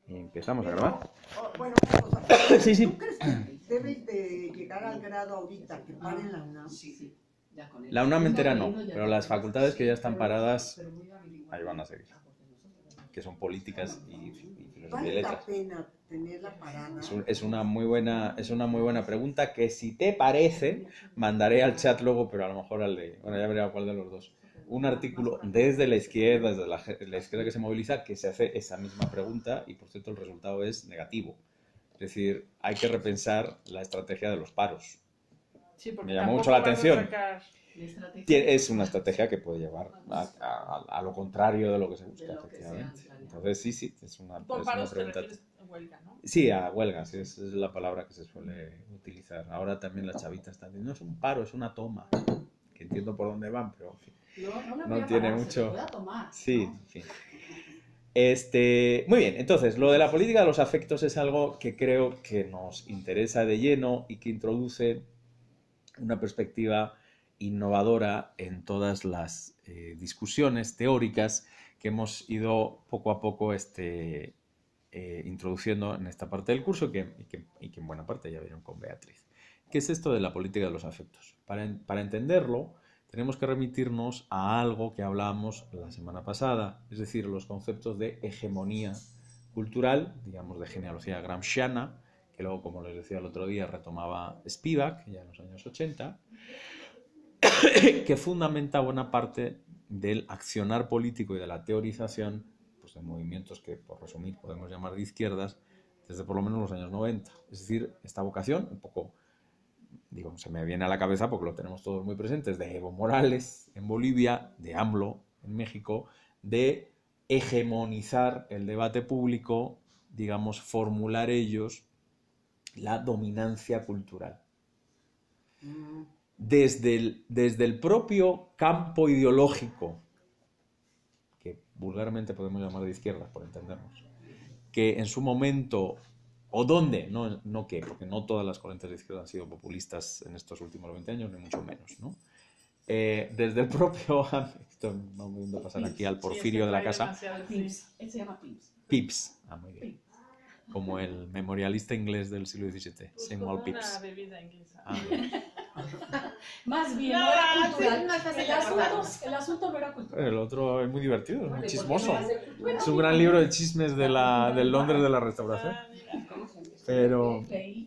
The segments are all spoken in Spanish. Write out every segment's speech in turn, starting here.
Empezamos a grabar. Bueno, una cosa. Sí, sí. ¿Tú crees que debes de llegar al grado ahorita que paren la UNAM? Sí. La UNAM entera no, pero las facultades que ya están paradas, ahí van a seguir. Que son políticas y filosofía y ¿Vale la letras. pena tenerla parada? Es una muy buena pregunta que, si te parece, mandaré al chat luego, pero a lo mejor al de... Bueno, ya veré a cuál de los dos. Un artículo desde la izquierda, desde la izquierda que se moviliza, que se hace esa misma pregunta y, por cierto, el resultado es negativo. Es decir, hay que repensar la estrategia de los paros. Sí, Me llamó mucho la atención. Es una estrategia que puede llevar a lo contrario de lo que se busca, efectivamente. Entonces, sí, es una pregunta. Huelga, ¿no? Sí, a huelga, sí, es la palabra que se suele utilizar. Ahora también las chavitas están diciendo, no es un paro, es una toma. Que entiendo por dónde van, pero en fin, no tiene mucho. Sí, en fin. Muy bien, entonces, lo de la política de los afectos es algo que creo que nos interesa de lleno y que introduce una perspectiva innovadora en todas las discusiones teóricas que hemos ido poco a poco introduciendo en esta parte del curso y que en buena parte ya vieron con Beatriz. ¿Qué es esto de la política de los afectos? Para entenderlo, tenemos que remitirnos a algo que hablábamos la semana pasada, es decir, los conceptos de hegemonía cultural, digamos de genealogía gramsciana, que luego, como les decía el otro día, retomaba Spivak, ya en los años 80, que fundamenta buena parte del accionar político y de la teorización pues, de movimientos que, por resumir, podemos llamar de izquierdas, desde por lo menos los años 90. Es decir, esta vocación, un poco, digo, se me viene a la cabeza porque lo tenemos todos muy presentes, de Evo Morales en Bolivia, de AMLO en México, de hegemonizar el debate público, digamos, formular ellos la dominancia cultural. Desde el propio campo ideológico, que vulgarmente podemos llamar de izquierda, por entendernos, que en su momento, o dónde, no qué, porque no todas las corrientes de izquierda han sido populistas en estos últimos 20 años, ni mucho menos, ¿no? Desde el propio ámbito, vamos viendo pasar aquí al Porfirio de la casa. PIPS, él se llama PIPS. PIPS, muy bien. Como el memorialista inglés del siglo XVII, Samuel Pepys. Una bebida inglesa. Más bien, no era cultural. El asunto no era cultural. El otro es muy divertido, es muy chismoso. Es un gran libro de chismes del Londres de la Restauración. Pero...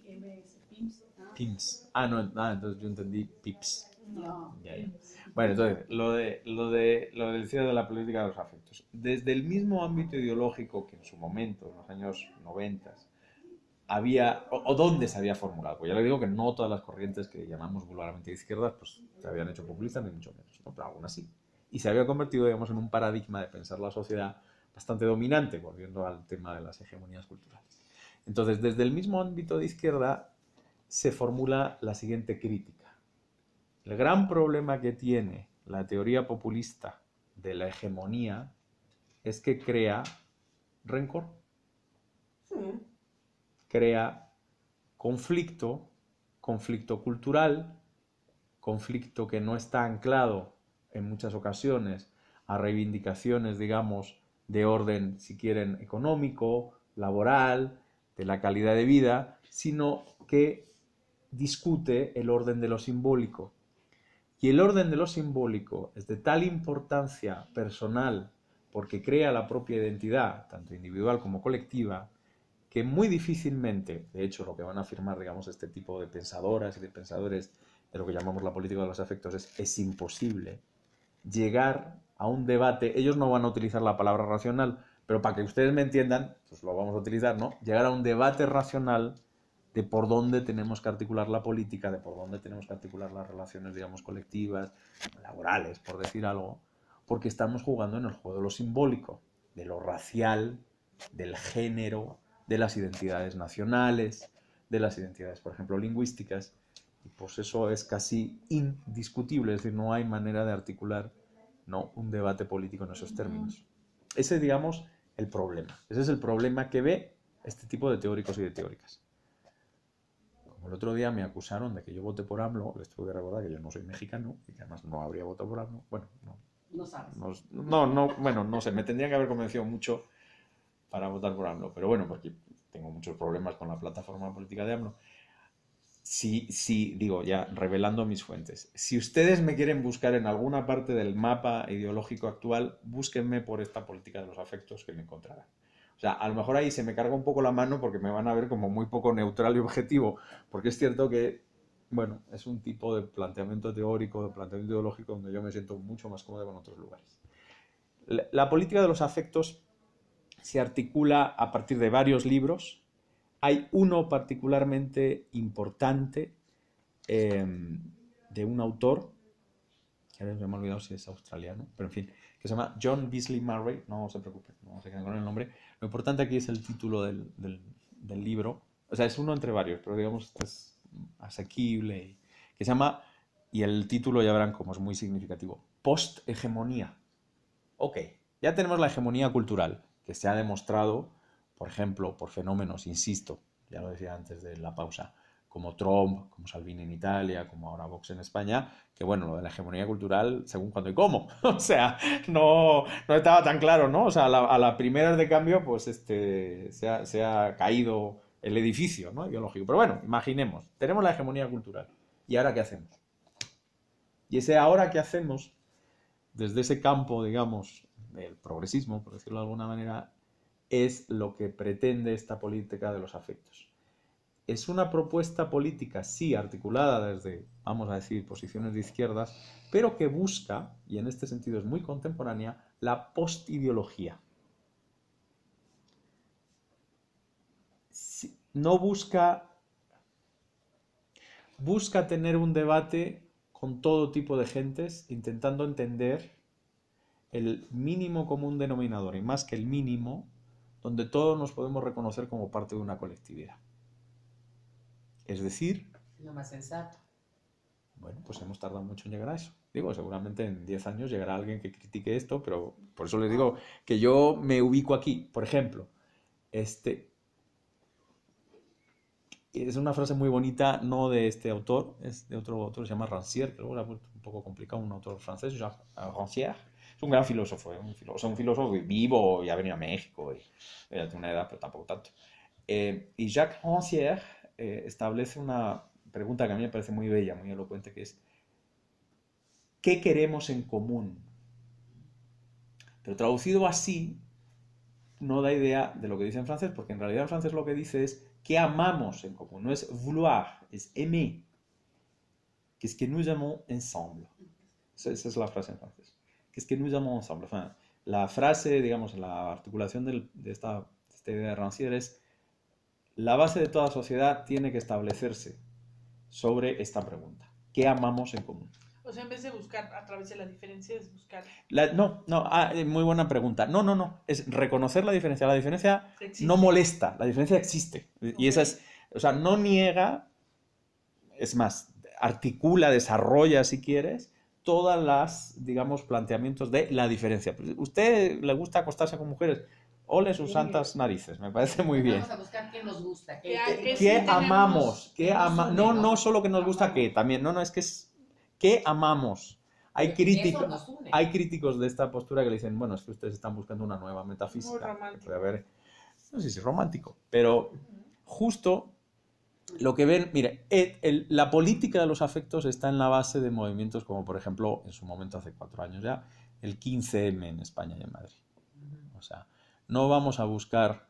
PIMS. Entonces yo entendí PIPS. No. Ya. Bueno, entonces, lo del cierre de la política de los afectos. Desde el mismo ámbito ideológico que en su momento, en los años 90, había, o dónde se había formulado. Pues ya le digo que no todas las corrientes que llamamos vulgarmente de izquierdas pues se habían hecho populistas, ni mucho menos, ¿no? Pero algunas sí. Y se había convertido, digamos, en un paradigma de pensar la sociedad bastante dominante, volviendo al tema de las hegemonías culturales. Entonces, desde el mismo ámbito de izquierda se formula la siguiente crítica. El gran problema que tiene la teoría populista de la hegemonía es que crea rencor. Sí. Crea conflicto cultural, conflicto que no está anclado en muchas ocasiones a reivindicaciones, digamos, de orden, si quieren, económico, laboral, de la calidad de vida, sino que discute el orden de lo simbólico. Y el orden de lo simbólico es de tal importancia personal, porque crea la propia identidad, tanto individual como colectiva, que muy difícilmente, de hecho lo que van a afirmar, digamos, este tipo de pensadoras y de pensadores de lo que llamamos la política de los afectos es imposible llegar a un debate. Ellos no van a utilizar la palabra racional, pero para que ustedes me entiendan, pues lo vamos a utilizar, ¿no? Llegar a un debate racional de por dónde tenemos que articular la política, de por dónde tenemos que articular las relaciones, digamos, colectivas, laborales, por decir algo, porque estamos jugando en el juego de lo simbólico, de lo racial, del género, de las identidades nacionales, de las identidades, por ejemplo, lingüísticas, y pues eso es casi indiscutible, es decir, no hay manera de articular, ¿no?, un debate político en esos términos. Ese, digamos, el problema. Ese es el problema que ve este tipo de teóricos y de teóricas. Como el otro día me acusaron de que yo voté por AMLO, les tuve que recordar que yo no soy mexicano y que además no habría votado por AMLO. Bueno, No sabes. Bueno, no sé, me tendrían que haber convencido mucho para votar por AMLO, pero bueno, porque tengo muchos problemas con la plataforma política de AMLO. Sí, digo, ya revelando mis fuentes. Si ustedes me quieren buscar en alguna parte del mapa ideológico actual, búsquenme por esta política de los afectos que me encontrarán. O sea, a lo mejor ahí se me carga un poco la mano porque me van a ver como muy poco neutral y objetivo, porque es cierto que, bueno, es un tipo de planteamiento teórico, de planteamiento ideológico donde yo me siento mucho más cómodo que en otros lugares. La política de los afectos se articula a partir de varios libros. Hay uno particularmente importante de un autor, que ahora me he olvidado si es australiano, pero en fin, que se llama John Beasley Murray, no se preocupen, no se queden con el nombre. Lo importante aquí es el título del libro, o sea, es uno entre varios, pero digamos este es asequible, que se llama, y el título ya verán cómo es muy significativo, Post-hegemonía. Ok, ya tenemos la hegemonía cultural, que se ha demostrado, por ejemplo, por fenómenos, insisto, ya lo decía antes de la pausa, como Trump, como Salvini en Italia, como ahora Vox en España, que bueno, lo de la hegemonía cultural, según cuándo y cómo. O sea, no estaba tan claro, ¿no? O sea, a la primera de cambio, pues se ha caído el edificio, ¿no? Ideológico. Pero bueno, imaginemos, tenemos la hegemonía cultural. ¿Y ahora qué hacemos? Y ese ahora qué hacemos, desde ese campo, digamos, del progresismo, por decirlo de alguna manera, es lo que pretende esta política de los afectos. Es una propuesta política, sí, articulada desde, vamos a decir, posiciones de izquierdas, pero que busca, y en este sentido es muy contemporánea, la postideología. No busca tener un debate con todo tipo de gentes, intentando entender el mínimo común denominador, y más que el mínimo, donde todos nos podemos reconocer como parte de una colectividad. Es decir, lo más sensato. Bueno, pues hemos tardado mucho en llegar a eso. Digo, seguramente en 10 años llegará alguien que critique esto, pero por eso les digo que yo me ubico aquí. Por ejemplo, es una frase muy bonita, no de este autor, es de otro autor, se llama Rancière, que luego era un poco complicado, un autor francés, Jacques Rancière. Es un gran filósofo, un filósofo vivo y ha venido a México, y ya tiene una edad, pero tampoco tanto. Y Jacques Rancière establece una pregunta que a mí me parece muy bella, muy elocuente, que es ¿qué queremos en común? Pero traducido así no da idea de lo que dice en francés, porque en realidad en francés lo que dice es ¿qué amamos en común? No es vouloir, es aimer. Qu'est-ce que nous aimons ensemble? Esa es la frase en francés. Qu'est-ce que nous aimons ensemble? Enfin, la frase, digamos, la articulación de esta idea de Rancière es la base de toda sociedad tiene que establecerse sobre esta pregunta. ¿Qué amamos en común? O sea, en vez de buscar a través de la diferencia, es buscar... Muy buena pregunta. No, es reconocer la diferencia. La diferencia Existe. no molesta, la diferencia existe. Y esa es, o sea, no niega, es más, articula, desarrolla, si quieres, todas las, digamos, planteamientos de la diferencia. ¿Usted le gusta acostarse con mujeres? Ole sus santas narices, me parece muy bien. Vamos a buscar qué nos gusta. ¿Qué amamos? No solo que nos gusta, ¿qué? También, es que es ¿qué amamos? Hay críticos de esta postura que le dicen, bueno, es que ustedes están buscando una nueva metafísica. Muy romántico. Puede haber, no sé si es romántico, pero justo lo que ven, mire, la política de los afectos está en la base de movimientos como, por ejemplo, en su momento hace 4 años ya, el 15M en España y en Madrid. O sea, no vamos a buscar...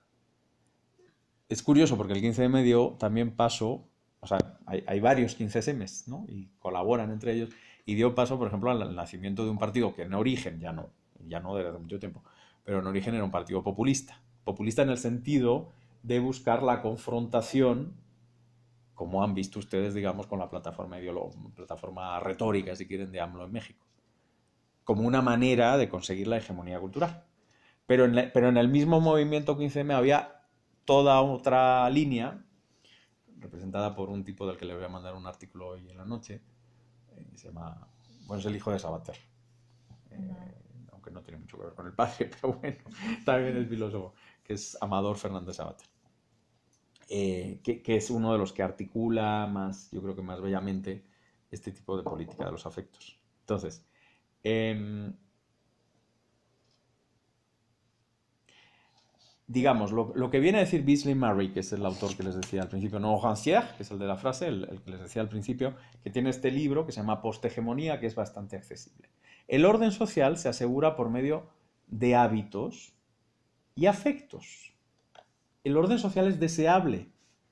Es curioso porque el 15M dio también paso, o sea, hay varios 15Ms, ¿no? Y colaboran entre ellos, y dio paso, por ejemplo, al nacimiento de un partido que en origen, ya no desde hace mucho tiempo, pero en origen era un partido populista. Populista en el sentido de buscar la confrontación, como han visto ustedes, digamos, con la plataforma retórica, si quieren, de AMLO en México, como una manera de conseguir la hegemonía cultural. Pero en el mismo movimiento 15M había toda otra línea, representada por un tipo del que le voy a mandar un artículo hoy en la noche, se llama, bueno, es el hijo de Savater, aunque no tiene mucho que ver con el padre, pero bueno, también es filósofo, que es Amador Fernández Savater, que es uno de los que articula más, yo creo que más bellamente, este tipo de política de los afectos. Entonces, digamos, lo que viene a decir Beasley Murray, que es el autor que les decía al principio, no Rancière, que es el de la frase, el que les decía al principio, que tiene este libro que se llama Posthegemonía, que es bastante accesible. El orden social se asegura por medio de hábitos y afectos. El orden social es deseable,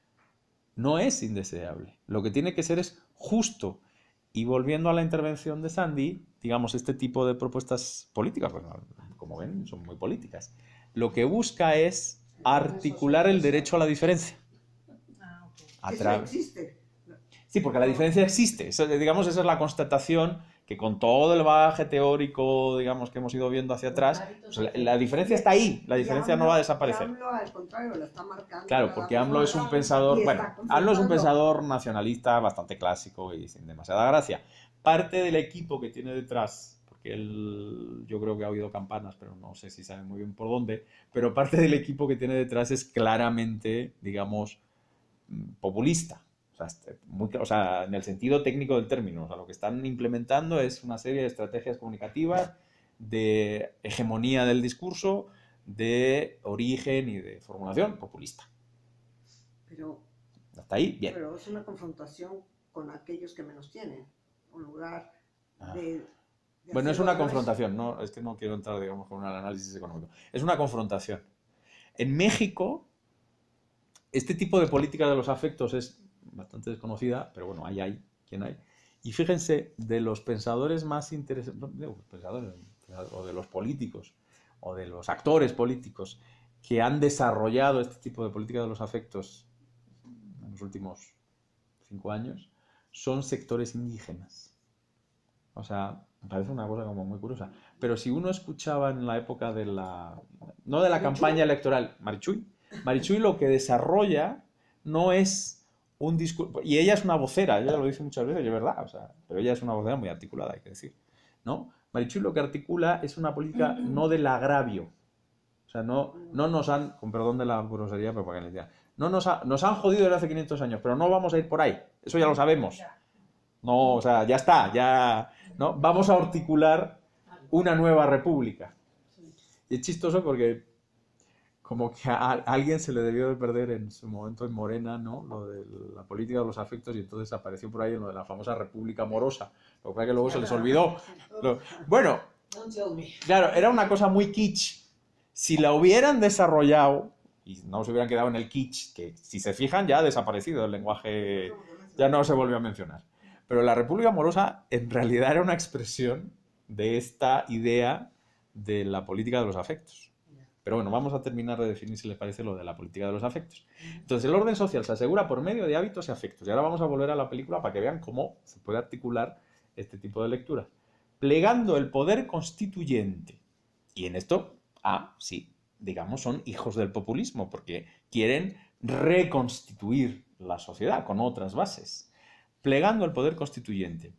no es indeseable. Lo que tiene que ser es justo. Y volviendo a la intervención de Sandy, digamos, este tipo de propuestas políticas, pues, como ven, son muy políticas. Lo que busca es articular el derecho a la diferencia. Ah, ok. Eso existe. Sí, porque la diferencia existe. Eso, digamos, esa es la constatación que con todo el bagaje teórico, digamos, que hemos ido viendo hacia atrás, pues la diferencia está ahí. La diferencia no va a desaparecer. Y AMLO, al contrario, la está marcando. Claro, porque AMLO es un pensador, bueno, AMLO es un pensador nacionalista bastante clásico y sin demasiada gracia. Parte del equipo que tiene detrás, porque él, yo creo que ha oído campanas, pero no sé si sabe muy bien por dónde, pero parte del equipo que tiene detrás es claramente, digamos, populista. O sea, en el sentido técnico del término. O sea, lo que están implementando es una serie de estrategias comunicativas, de hegemonía del discurso, de origen y de formulación populista. Pero, hasta ahí, bien. Pero es una confrontación con aquellos que menos tienen, en lugar de bueno, es una confrontación, no, es que no quiero entrar, digamos, con un análisis económico. Es una confrontación. En México, este tipo de política de los afectos es bastante desconocida, pero bueno, hay, ¿quién hay? Y fíjense, de los pensadores más interesantes, pensadores, o de los políticos, o de los actores políticos que han desarrollado este tipo de política de los afectos en los últimos 5 años, son sectores indígenas. O sea, me parece una cosa como muy curiosa. Pero si uno escuchaba en la época de no de la campaña electoral, Marichuy lo que desarrolla no es un discurso, y ella es una vocera, ella lo dice muchas veces, y es verdad, o sea, pero ella es una vocera muy articulada, hay que decir, ¿no? Marichuy lo que articula es una política no del agravio, o sea, no nos han, con perdón de la grosería, pero para que les diga, nos han jodido desde hace 500 años, pero no vamos a ir por ahí, eso ya lo sabemos, no, o sea, ya está, ya, ¿no? Vamos a articular una nueva república. Y es chistoso porque como que a alguien se le debió de perder en su momento en Morena, ¿no? Lo de la política de los afectos, y entonces apareció por ahí en lo de la famosa República Amorosa. Lo que pasa es que luego se les olvidó. Bueno, claro, era una cosa muy kitsch. Si la hubieran desarrollado, y no se hubieran quedado en el kitsch, que si se fijan ya ha desaparecido el lenguaje, ya no se volvió a mencionar. Pero la República Amorosa en realidad era una expresión de esta idea de la política de los afectos. Pero bueno, vamos a terminar de definir, si les parece, lo de la política de los afectos. Entonces, el orden social se asegura por medio de hábitos y afectos. Y ahora vamos a volver a la película para que vean cómo se puede articular este tipo de lecturas. Plegando el poder constituyente. Y en esto, sí, digamos, son hijos del populismo, porque quieren reconstituir la sociedad con otras bases. Plegando el poder constituyente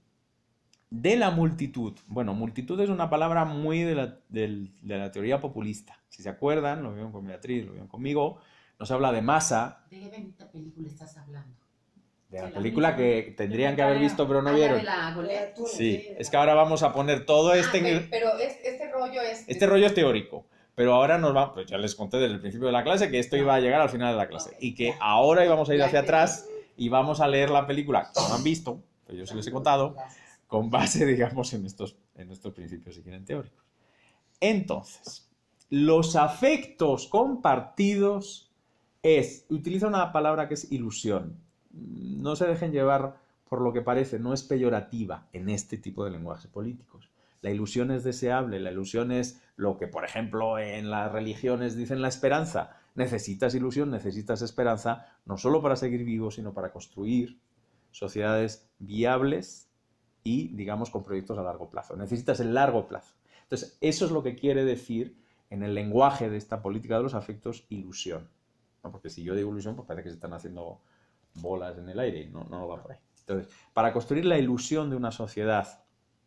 de la multitud. Bueno, multitud es una palabra muy de la teoría populista. Si se acuerdan, lo vieron con Beatriz, lo vieron conmigo, nos habla de masa. ¿De qué bendita película estás hablando? De la película que tendrían que haber visto, pero no vieron. Sí, es que ahora vamos a poner todo pero este rollo es... Este rollo es teórico. Pero ahora nos va, pues ya les conté desde el principio de la clase que esto iba a llegar al final de la clase. Y que ahora íbamos a ir hacia atrás y vamos a leer la película, que no han visto, pero yo sí les he contado, con base, digamos, en estos principios, si quieren, teóricos. Entonces, los afectos compartidos utiliza una palabra que es ilusión. No se dejen llevar por lo que parece, no es peyorativa en este tipo de lenguajes políticos. La ilusión es deseable, la ilusión es lo que, por ejemplo, en las religiones dicen la esperanza. Necesitas ilusión, necesitas esperanza, no solo para seguir vivo, sino para construir sociedades viables y, digamos, con proyectos a largo plazo. Necesitas el largo plazo. Entonces, eso es lo que quiere decir en el lenguaje de esta política de los afectos, ilusión. ¿No? Porque si yo digo ilusión, pues parece que se están haciendo bolas en el aire y no va por ahí. Entonces, para construir la ilusión de una sociedad,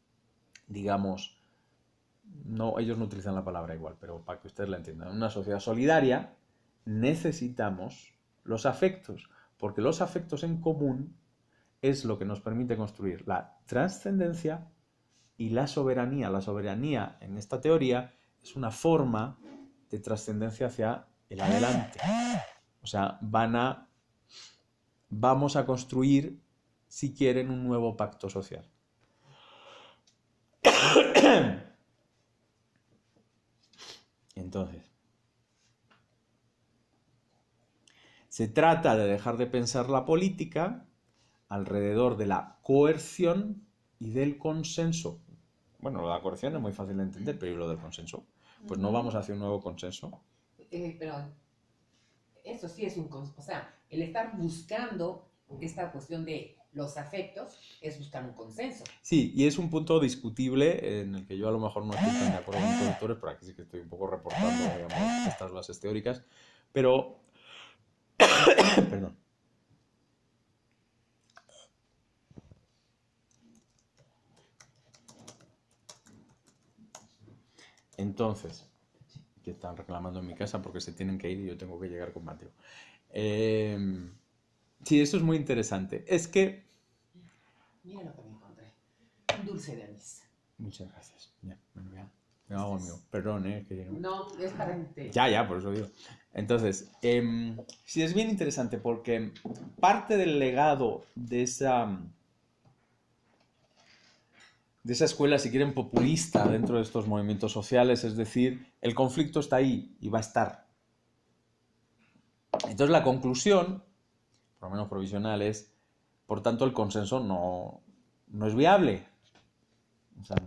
digamos, ellos no utilizan la palabra igual, pero para que ustedes la entiendan, una sociedad solidaria, necesitamos los afectos, porque los afectos en común es lo que nos permite construir la trascendencia y la soberanía. La soberanía, en esta teoría, es una forma de trascendencia hacia el adelante. O sea, vamos a construir, si quieren, un nuevo pacto social. Entonces, se trata de dejar de pensar la política alrededor de la coerción y del consenso. Bueno, la coerción es muy fácil de entender, pero ¿y lo del consenso? Pues no vamos hacia un nuevo consenso. Pero eso sí es o sea, el estar buscando esta cuestión de los afectos es buscar un consenso. Sí, y es un punto discutible en el que yo a lo mejor no estoy tan de acuerdo con los autores, pero aquí sí que estoy un poco reportando, digamos, estas bases teóricas, pero... Perdón. Entonces, que están reclamando en mi casa porque se tienen que ir y yo tengo que llegar con Mateo. Sí, eso es muy interesante. Es que... Mira lo que me encontré. Un dulce de anís. Muchas gracias. Ya, me hago mío. Perdón, que... No, es para ti. Ya, por eso digo. Entonces, sí, es bien interesante porque parte del legado de esa escuela, si quieren, populista dentro de estos movimientos sociales, es decir, el conflicto está ahí y va a estar. Entonces la conclusión, por lo menos provisional, es, por tanto, el consenso no es viable. O sea,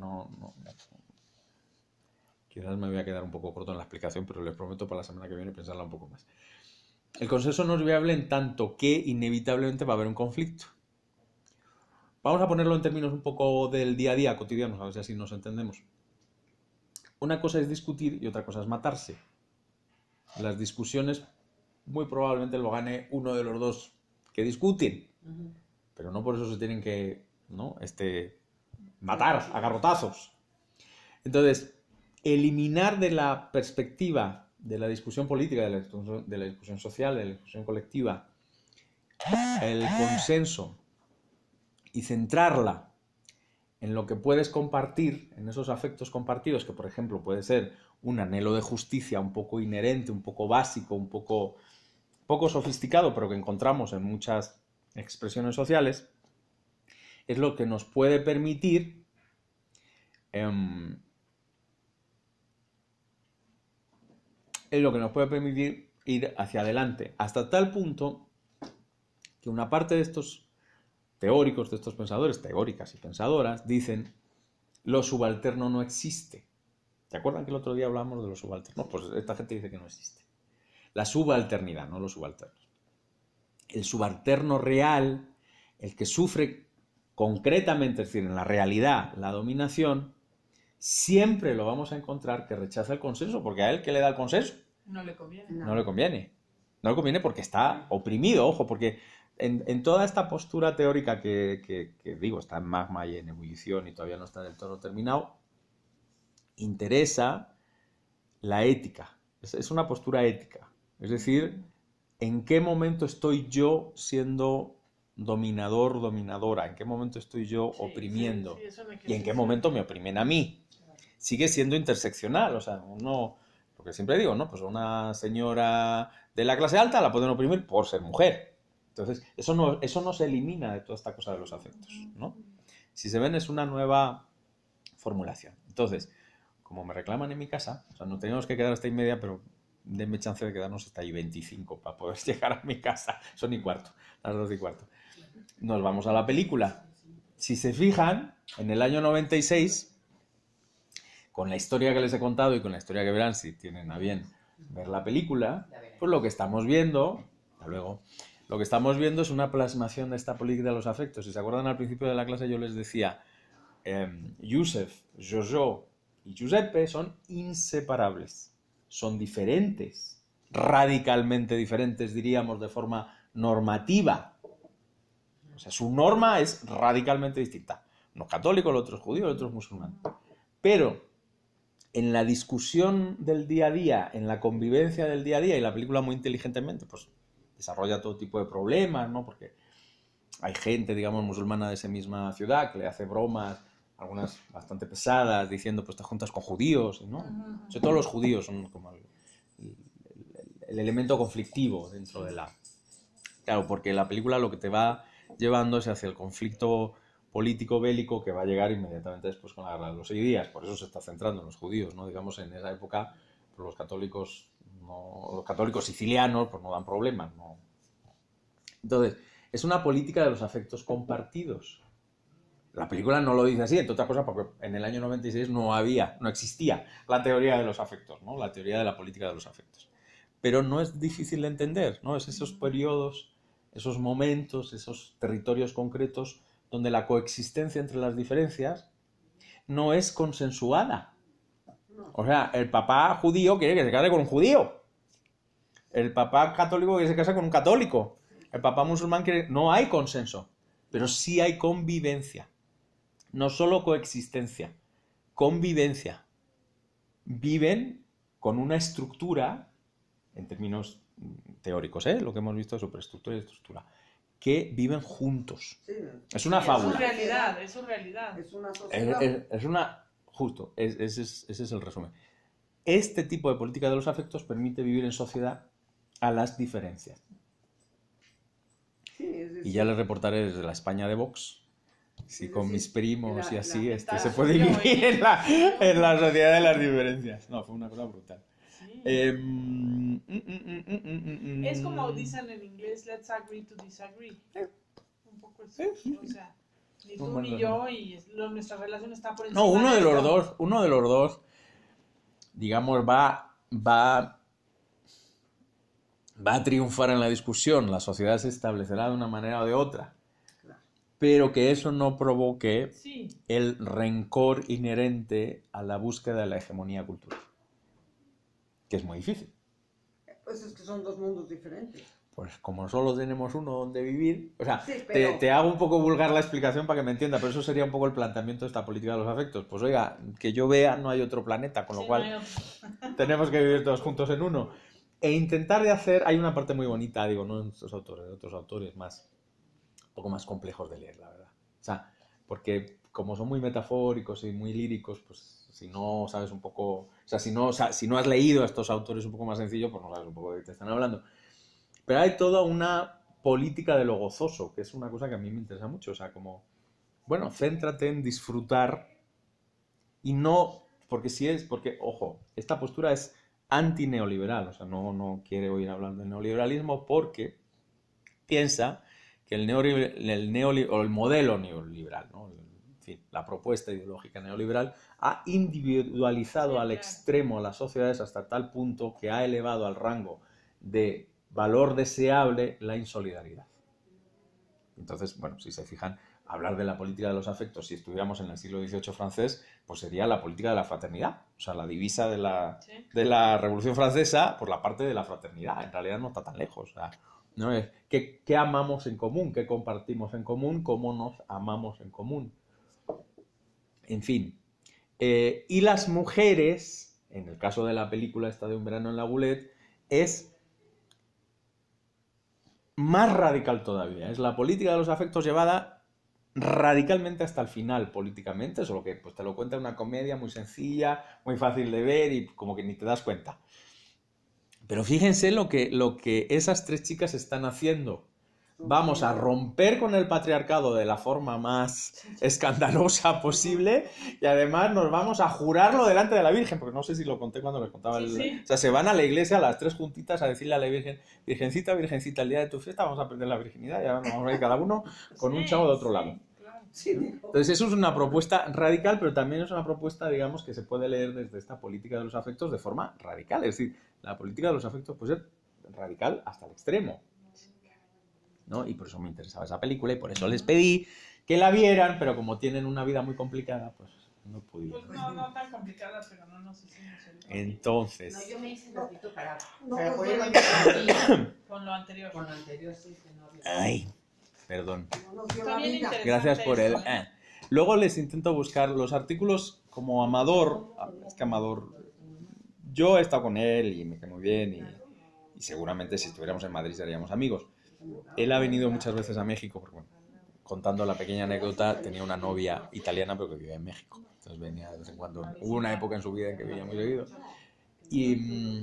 quizás me voy a quedar un poco corto en la explicación, pero les prometo para la semana que viene pensarla un poco más. El consenso no es viable en tanto que inevitablemente va a haber un conflicto. Vamos a ponerlo en términos un poco del día a día, cotidianos, a ver si así nos entendemos. Una cosa es discutir y otra cosa es matarse. Las discusiones muy probablemente lo gane uno de los dos que discuten, pero no por eso se tienen que, ¿no? Matar a garrotazos. Entonces, eliminar de la perspectiva de la discusión política, de la discusión social, de la discusión colectiva, el consenso y centrarla en lo que puedes compartir, en esos afectos compartidos, que por ejemplo puede ser un anhelo de justicia un poco inherente, un poco básico, un poco sofisticado, pero que encontramos en muchas expresiones sociales, es lo que nos puede permitir ir hacia adelante, hasta tal punto que una parte de estos teóricos, de estos pensadores, teóricas y pensadoras, dicen, lo subalterno no existe. ¿Se acuerdan que el otro día hablamos de los subalternos? Pues esta gente dice que no existe. La subalternidad, no los subalternos. El subalterno real, el que sufre concretamente, es decir, en la realidad, la dominación, siempre lo vamos a encontrar que rechaza el consenso, porque a él, ¿qué le da el consenso? No le conviene. No le conviene. No le conviene porque está oprimido, ojo, porque en toda esta postura teórica que digo, está en magma y en ebullición y todavía no está del todo terminado, interesa la ética. Es una postura ética. Es decir, ¿en qué momento estoy yo siendo dominador, dominadora? ¿En qué momento estoy yo oprimiendo? ¿Y en qué momento me oprimen a mí? Sigue siendo interseccional, o sea, uno, lo que siempre digo, ¿no? Pues una señora de la clase alta la pueden oprimir por ser mujer. Entonces, eso no se elimina de toda esta cosa de los afectos, ¿no? Si se ven, es una nueva formulación. Entonces, como me reclaman en mi casa, o sea, no tenemos que quedar hasta y media, pero denme chance de quedarnos hasta ahí 25 para poder llegar a mi casa. Son y cuarto, las 2:15. Nos vamos a la película. Si se fijan, en el año 96, con la historia que les he contado y con la historia que verán si tienen a bien ver la película, pues lo que estamos viendo, hasta luego, lo que estamos viendo es una plasmación de esta política de los afectos. Si se acuerdan, al principio de la clase yo les decía, Joseph, Jojo y Giuseppe son inseparables, son diferentes, radicalmente diferentes, diríamos, de forma normativa. O sea, su norma es radicalmente distinta. Uno es católico, el otro es judío, el otro es musulmán. Pero en la discusión del día a día, en la convivencia del día a día, y la película muy inteligentemente, pues desarrolla todo tipo de problemas, ¿no? Porque hay gente, digamos, musulmana de esa misma ciudad que le hace bromas, algunas bastante pesadas, diciendo, pues te juntas con judíos, ¿no? Sobre todo los judíos son como el elemento conflictivo dentro de la... Claro, porque la película lo que te va llevando es hacia el conflicto político bélico que va a llegar inmediatamente después con la Guerra de los 6 días. Por eso se está centrando en los judíos, ¿no? Digamos, en esa época pues los católicos sicilianos pues no dan problemas, ¿no? Entonces, es una política de los afectos compartidos. La película no lo dice así, entre otras cosas porque en el año 96 no existía la teoría de los afectos, ¿no? La teoría de la política de los afectos. Pero no es difícil de entender, ¿no? Es esos periodos, esos momentos, esos territorios concretos donde la coexistencia entre las diferencias no es consensuada. O sea, el papá judío quiere que se case con un judío. El papá católico quiere que se case con un católico. El papá musulmán quiere... No hay consenso, pero sí hay convivencia. No solo coexistencia, convivencia. Viven con una estructura, en términos teóricos, lo que hemos visto de superestructura y estructura, que viven juntos. Sí, Es una fábula. Es su realidad. es una sociedad. Es una... Justo, ese es el resumen. Este tipo de política de los afectos permite vivir en sociedad a las diferencias. Sí, es decir, Y ya les reportaré desde la España de Vox, si Es con decir, mis primos y así, está se puede judío vivir en la sociedad de las diferencias. No, fue una cosa brutal. Sí. Es como dicen en inglés, let's agree to disagree. Un poco eso. O sea, ni tú Bueno, ni yo y nuestra relación está por encima. No, uno de los esto. dos, digamos, va a triunfar en la discusión. La sociedad se establecerá de una manera o de otra. Claro. Pero que eso no provoque Sí. el rencor inherente a la búsqueda de la hegemonía cultural. Que es muy difícil. Pues es que son dos mundos diferentes. Pues como solo tenemos uno donde vivir, o sea, Sí, pero- te hago un poco vulgar la explicación para que me entienda, pero eso sería un poco el planteamiento de esta política de los afectos. Pues oiga, que yo vea, no hay otro planeta, con lo Sí, cual no hay otro. tenemos que vivir todos juntos en uno. E intentar de hacer, hay una parte muy bonita, digo, no en estos autores, de otros autores más, un poco más complejos de leer, la verdad. O sea, porque como son muy metafóricos y muy líricos, pues si no sabes un poco, o sea, si no has leído a estos autores un poco más sencillo, pues no sabes un poco de qué te están hablando. Pero hay toda una política de lo gozoso, que es una cosa que a mí me interesa mucho. O sea, como, bueno, céntrate en disfrutar y no, porque, ojo, esta postura es antineoliberal, o sea, no quiere oír hablar del neoliberalismo porque piensa que el modelo neoliberal, ¿no? En fin, la propuesta ideológica neoliberal ha individualizado Sí, al claro. extremo a las sociedades hasta tal punto que ha elevado al rango de valor deseable la insolidaridad. Entonces, bueno, si se fijan, hablar de la política de los afectos, si estuviéramos en el siglo XVIII francés, pues sería la política de la fraternidad. O sea, la divisa de la Revolución Francesa por la parte de la fraternidad. En realidad no está tan lejos. O sea, ¿no? Es ¿qué amamos en común? ¿Qué compartimos en común? ¿Cómo nos amamos en común? En fin. Y las mujeres, en el caso de la película esta de Un verano en la Boulette, es más radical todavía. Es la política de los afectos llevada radicalmente hasta el final políticamente, solo que pues te lo cuenta una comedia muy sencilla, muy fácil de ver y como que ni te das cuenta. Pero fíjense lo que esas tres chicas están haciendo. Vamos a romper con el patriarcado de la forma más escandalosa posible y además nos vamos a jurarlo delante de la Virgen, porque no sé si lo conté cuando les contaba. Sí. O sea, se van a la iglesia las tres juntitas a decirle a la Virgen, Virgencita, Virgencita, el día de tu fiesta vamos a perder la virginidad y ahora nos vamos a ir cada uno con un chavo de otro lado. Claro. Sí, digo. Entonces eso es una propuesta radical, pero también es una propuesta, digamos, que se puede leer desde esta política de los afectos de forma radical. Es decir, la política de los afectos puede ser radical hasta el extremo, ¿no? Y por eso me interesaba esa película y por eso les pedí que la vieran, pero como tienen una vida muy complicada, pues no pudieron. Pues no tan complicada, pero no nos hicimos el Entonces, No, yo me hice ratito para pues, poder con lo anterior. con lo anterior, sí, que no había. ay, perdón. No nos dio la Está bien vida. interesante. Gracias por el... eso, ¿eh? Luego les intento buscar los artículos como Amador. Es que Amador... Yo he estado con él y me cae muy bien y seguramente si estuviéramos en Madrid seríamos amigos. Él ha venido muchas veces a México porque, bueno, contando la pequeña anécdota, tenía una novia italiana pero que vivía en México. Entonces venía de vez en cuando. Hubo una época en su vida en que venía muy seguido. Y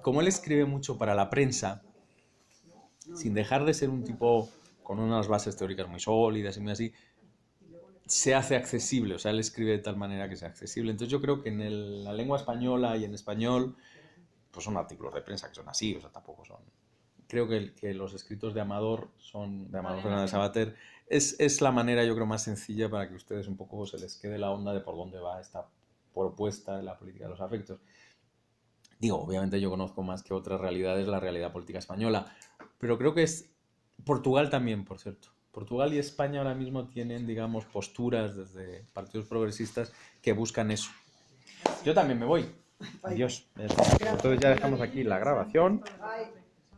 como él escribe mucho para la prensa, sin dejar de ser un tipo con unas bases teóricas muy sólidas y muy así, se hace accesible, o sea, él escribe de tal manera que sea accesible. Entonces yo creo que en la lengua española y en español, pues son artículos de prensa que son así, o sea, tampoco son... Creo que los escritos de Amador Fernández Sabater, es la manera, yo creo, más sencilla para que ustedes un poco se les quede la onda de por dónde va esta propuesta de la política de los afectos. Digo, obviamente yo conozco más que otras realidades la realidad política española, pero creo que es Portugal también, por cierto. Portugal y España ahora mismo tienen, digamos, posturas desde partidos progresistas que buscan eso. Yo también me voy. Adiós. Entonces ya dejamos aquí la grabación. Ay.